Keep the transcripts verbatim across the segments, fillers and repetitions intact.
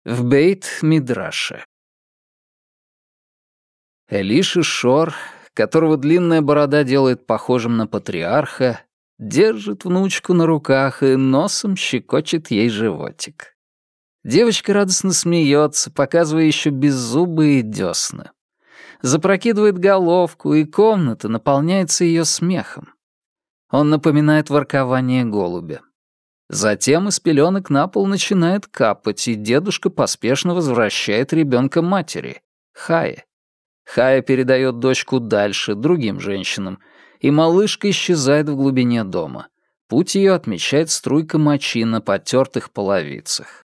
В Бейт-Мидраше. Элиша Шор, которого длинная борода делает похожим на патриарха, держит внучку на руках и носом щекочет ей животик. Девочка радостно смеется, показывая еще беззубые десны. Запрокидывает головку, и комната наполняется ее смехом. Он напоминает воркование голубя. Затем из пеленок на пол начинает капать, и дедушка поспешно возвращает ребенка матери, Хае. Хая передает дочку дальше, другим женщинам, и малышка исчезает в глубине дома. Путь ее отмечает струйка мочи на потертых половицах.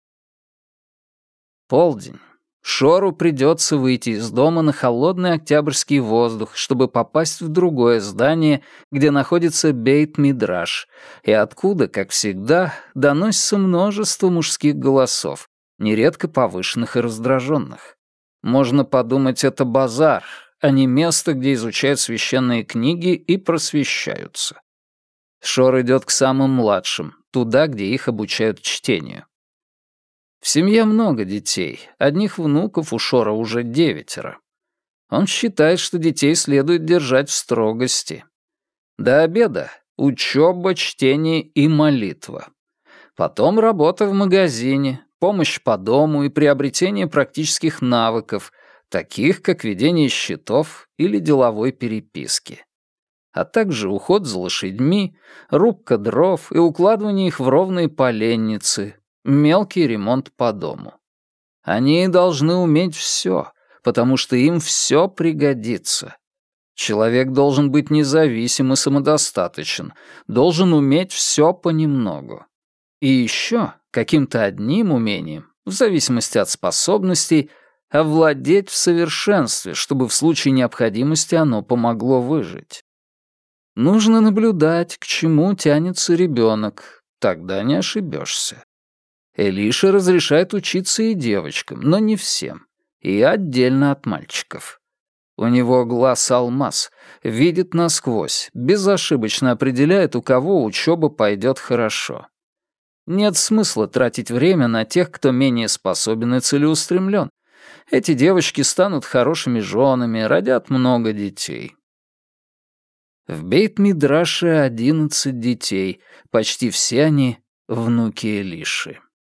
Полдень. Шору придется выйти из дома на холодный октябрьский воздух, чтобы попасть в другое здание, где находится Бейт-Мидраш, и откуда, как всегда, доносится множество мужских голосов, нередко повышенных и раздраженных. Можно подумать, это базар, а не место, где изучают священные книги и просвещаются. Шор идет к самым младшим, туда, где их обучают чтению. В семье много детей, одних внуков у Шора уже девятеро. Он считает, что детей следует держать в строгости. До обеда — учеба, чтение и молитва. Потом работа в магазине, помощь по дому и приобретение практических навыков, таких как ведение счетов или деловой переписки. А также уход за лошадьми, рубка дров и укладывание их в ровные поленницы, мелкий ремонт по дому. Они должны уметь все, потому что им все пригодится. Человек должен быть независим и самодостаточен, должен уметь все понемногу. И еще каким-то одним умением, в зависимости от способностей, овладеть в совершенстве, чтобы в случае необходимости оно помогло выжить. Нужно наблюдать, к чему тянется ребенок, тогда не ошибешься. Элиша разрешает учиться и девочкам, но не всем, и отдельно от мальчиков. У него глаз-алмаз, видит насквозь, безошибочно определяет, у кого учеба пойдет хорошо. Нет смысла тратить время на тех, кто менее способен и целеустремлен. Эти девочки станут хорошими женами, родят много детей. В Бейт-Мидраше одиннадцать детей, почти все они — внуки Элиши.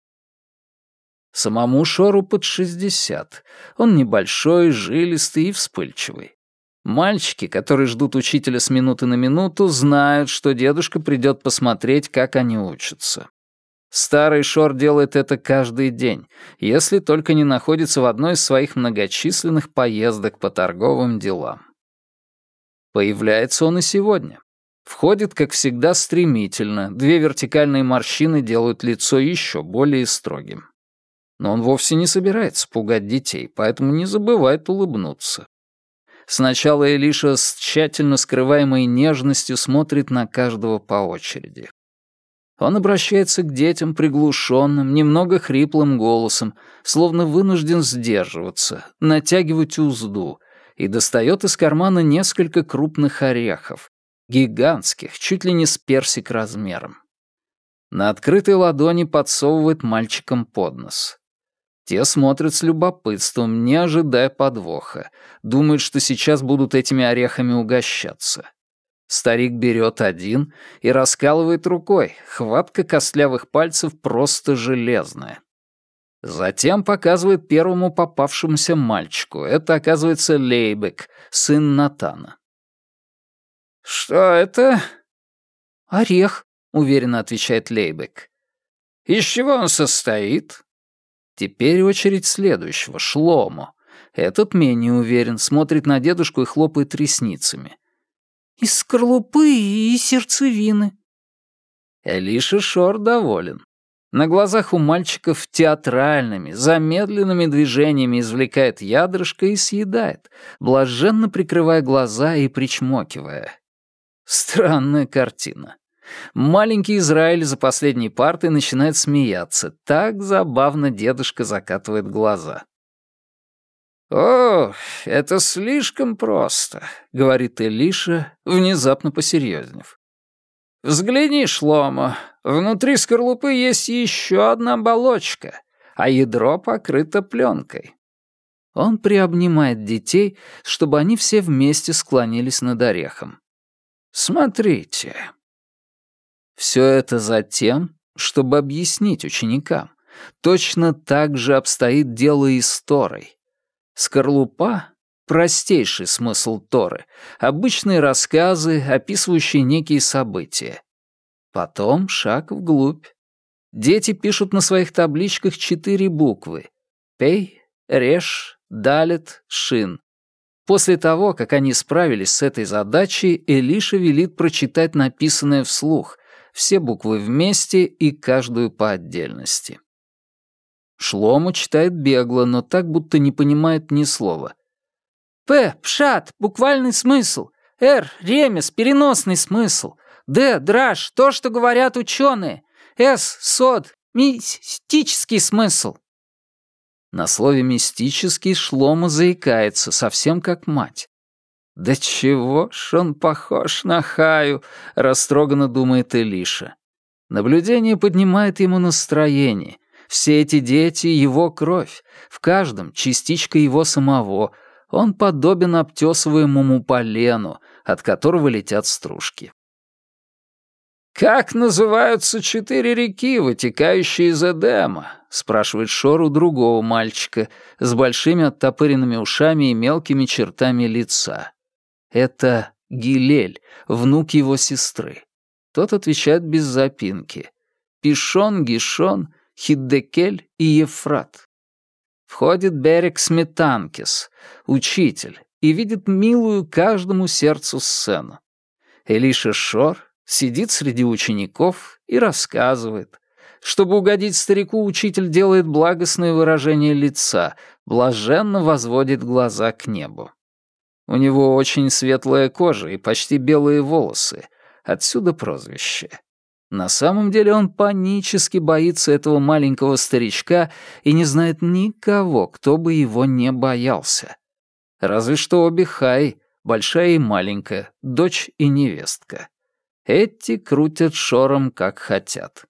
Самому Шору под шестьдесят. Он небольшой, жилистый и вспыльчивый. Мальчики, которые ждут учителя с минуты на минуту, знают, что дедушка придет посмотреть, как они учатся. Старый Шор делает это каждый день, если только не находится в одной из своих многочисленных поездок по торговым делам. Появляется он и сегодня. Входит, как всегда, стремительно, две вертикальные морщины делают лицо еще более строгим. Но он вовсе не собирается пугать детей, поэтому не забывает улыбнуться. Сначала Элиша с тщательно скрываемой нежностью смотрит на каждого по очереди. Он обращается к детям приглушенным, немного хриплым голосом, словно вынужден сдерживаться, натягивать узду, и достает из кармана несколько крупных орехов, гигантских, чуть ли не с персик размером. На открытой ладони подсовывает мальчикам под нос. Те смотрят с любопытством, не ожидая подвоха, думают, что сейчас будут этими орехами угощаться. Старик берет один и раскалывает рукой, хватка костлявых пальцев просто железная. Затем показывает первому попавшемуся мальчику. Это, оказывается, Лейбек, сын Натана. «Что это?» «Орех», — уверенно отвечает Лейбек. «Из чего он состоит?» Теперь очередь следующего, Шломо. Этот менее уверен, смотрит на дедушку и хлопает ресницами. «Из скорлупы и сердцевины». Элиша Шор доволен. На глазах у мальчиков театральными, замедленными движениями извлекает ядрышко и съедает, блаженно прикрывая глаза и причмокивая. Странная картина. Маленький Израиль за последней партой начинает смеяться. Так забавно дедушка закатывает глаза. «О, это слишком просто», — говорит Элиша, внезапно посерьезнев. «Взгляни, Шломо, внутри скорлупы есть еще одна оболочка. а ядро покрыто пленкой. Он приобнимает детей, чтобы они все вместе склонились над орехом. «Смотрите». Все это затем, чтобы объяснить ученикам. Точно так же обстоит дело и с Торой. Скорлупа — простейший смысл Торы, обычные рассказы, описывающие некие события. Потом шаг вглубь. Дети пишут на своих табличках четыре буквы — Пей, Реш, Далет, Шин. После того, как они справились с этой задачей, Элиша велит прочитать написанное вслух, все буквы вместе и каждую по отдельности. Шлому читает бегло, но так, будто не понимает ни слова. «П. Пшат. Буквальный смысл. Р. Ремес. Переносный смысл. Д. Драж. То, что говорят ученые. С. Сод. Мистический смысл». На слове «мистический» Шломо заикается, совсем как мать. «Да чего ж он похож на Хаю», — растроганно думает Элиша. Наблюдение поднимает ему настроение. Все эти дети — его кровь, в каждом частичка его самого. Он подобен обтесываемому полену, от которого летят стружки. «Как называются четыре реки, вытекающие из Эдема?» — спрашивает Шор у другого мальчика с большими оттопыренными ушами и мелкими чертами лица. Это Гилель, внук его сестры. Тот отвечает без запинки. Пишон, Гишон, Хиддекель и Ефрат. Входит Берек Сметанкис, учитель, и видит милую каждому сердцу сцену. Элиша Шор сидит среди учеников и рассказывает. Чтобы угодить старику, учитель делает благостное выражение лица, блаженно возводит глаза к небу. У него очень светлая кожа и почти белые волосы, отсюда прозвище. На самом деле он панически боится этого маленького старичка и не знает никого, кто бы его не боялся. Разве что обе Хаи, большая и маленькая, дочь и невестка. Эти крутят Шором, как хотят.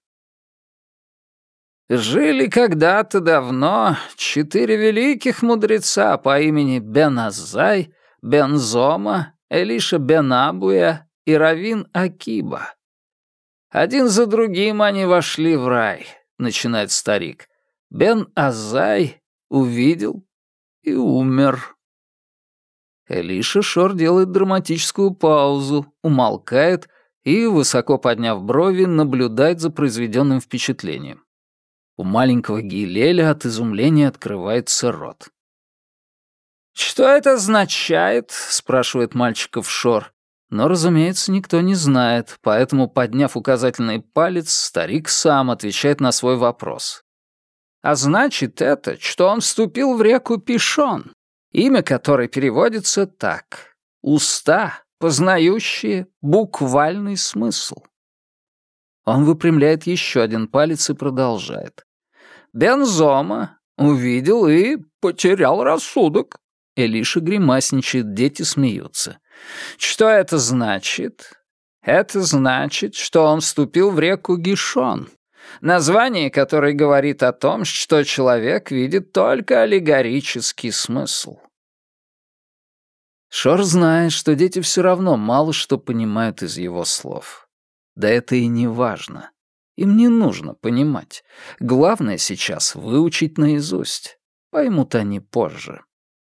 Жили когда-то давно четыре великих мудреца по имени Бен-Аззай, Бен-Зома, Элиша Бен-Абуя и Равин Акиба. Один за другим они вошли в рай, начинает старик. Бен-Аззай увидел и умер. Элиша Шор делает драматическую паузу, умолкает и, высоко подняв брови, наблюдает за произведенным впечатлением. У маленького Гилеля от изумления открывается рот. «Что это означает?» — спрашивает мальчиков Шор. Но, разумеется, никто не знает, поэтому, подняв указательный палец, старик сам отвечает на свой вопрос. «А значит это, что он вступил в реку Пишон, имя которой переводится так: уста, познающие буквальный смысл». Он выпрямляет еще один палец и продолжает. «Бен-Зома увидел и потерял рассудок». Элиша гримасничает, дети смеются. «Что это значит?» «Это значит, что он вступил в реку Гишон, название которой говорит о том, что человек видит только аллегорический смысл». Шор знает, что дети все равно мало что понимают из его слов. Да это и не важно. Им не нужно понимать. Главное сейчас выучить наизусть. Поймут они позже.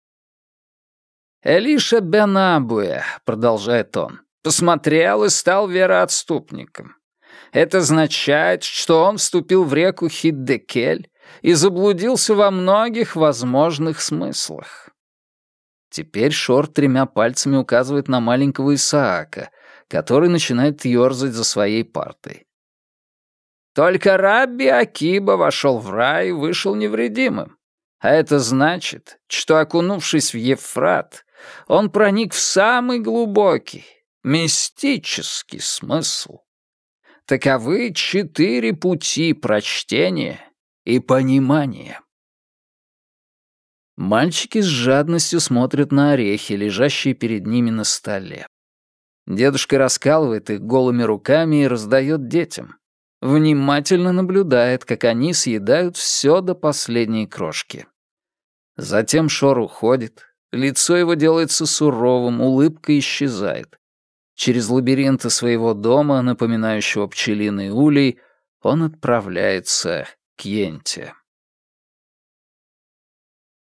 «Элиша Бен-Абуя», — продолжает он, — «посмотрел и стал вероотступником. Это означает, что он вступил в реку Хиддекель и заблудился во многих возможных смыслах». Теперь Шор тремя пальцами указывает на маленького Исаака, который начинает ёрзать за своей партой. «Только Рабби Акиба вошел в рай и вышел невредимым. А это значит, что, окунувшись в Ефрат, он проник в самый глубокий, мистический смысл. Таковы четыре пути прочтения и понимания». Мальчики с жадностью смотрят на орехи, лежащие перед ними на столе. Дедушка раскалывает их голыми руками и раздает детям. внимательно наблюдает, как они съедают все до последней крошки. Затем Шор уходит, лицо его делается суровым, улыбка исчезает. Через лабиринты своего дома, напоминающего пчелиный улей, он отправляется к Йенте.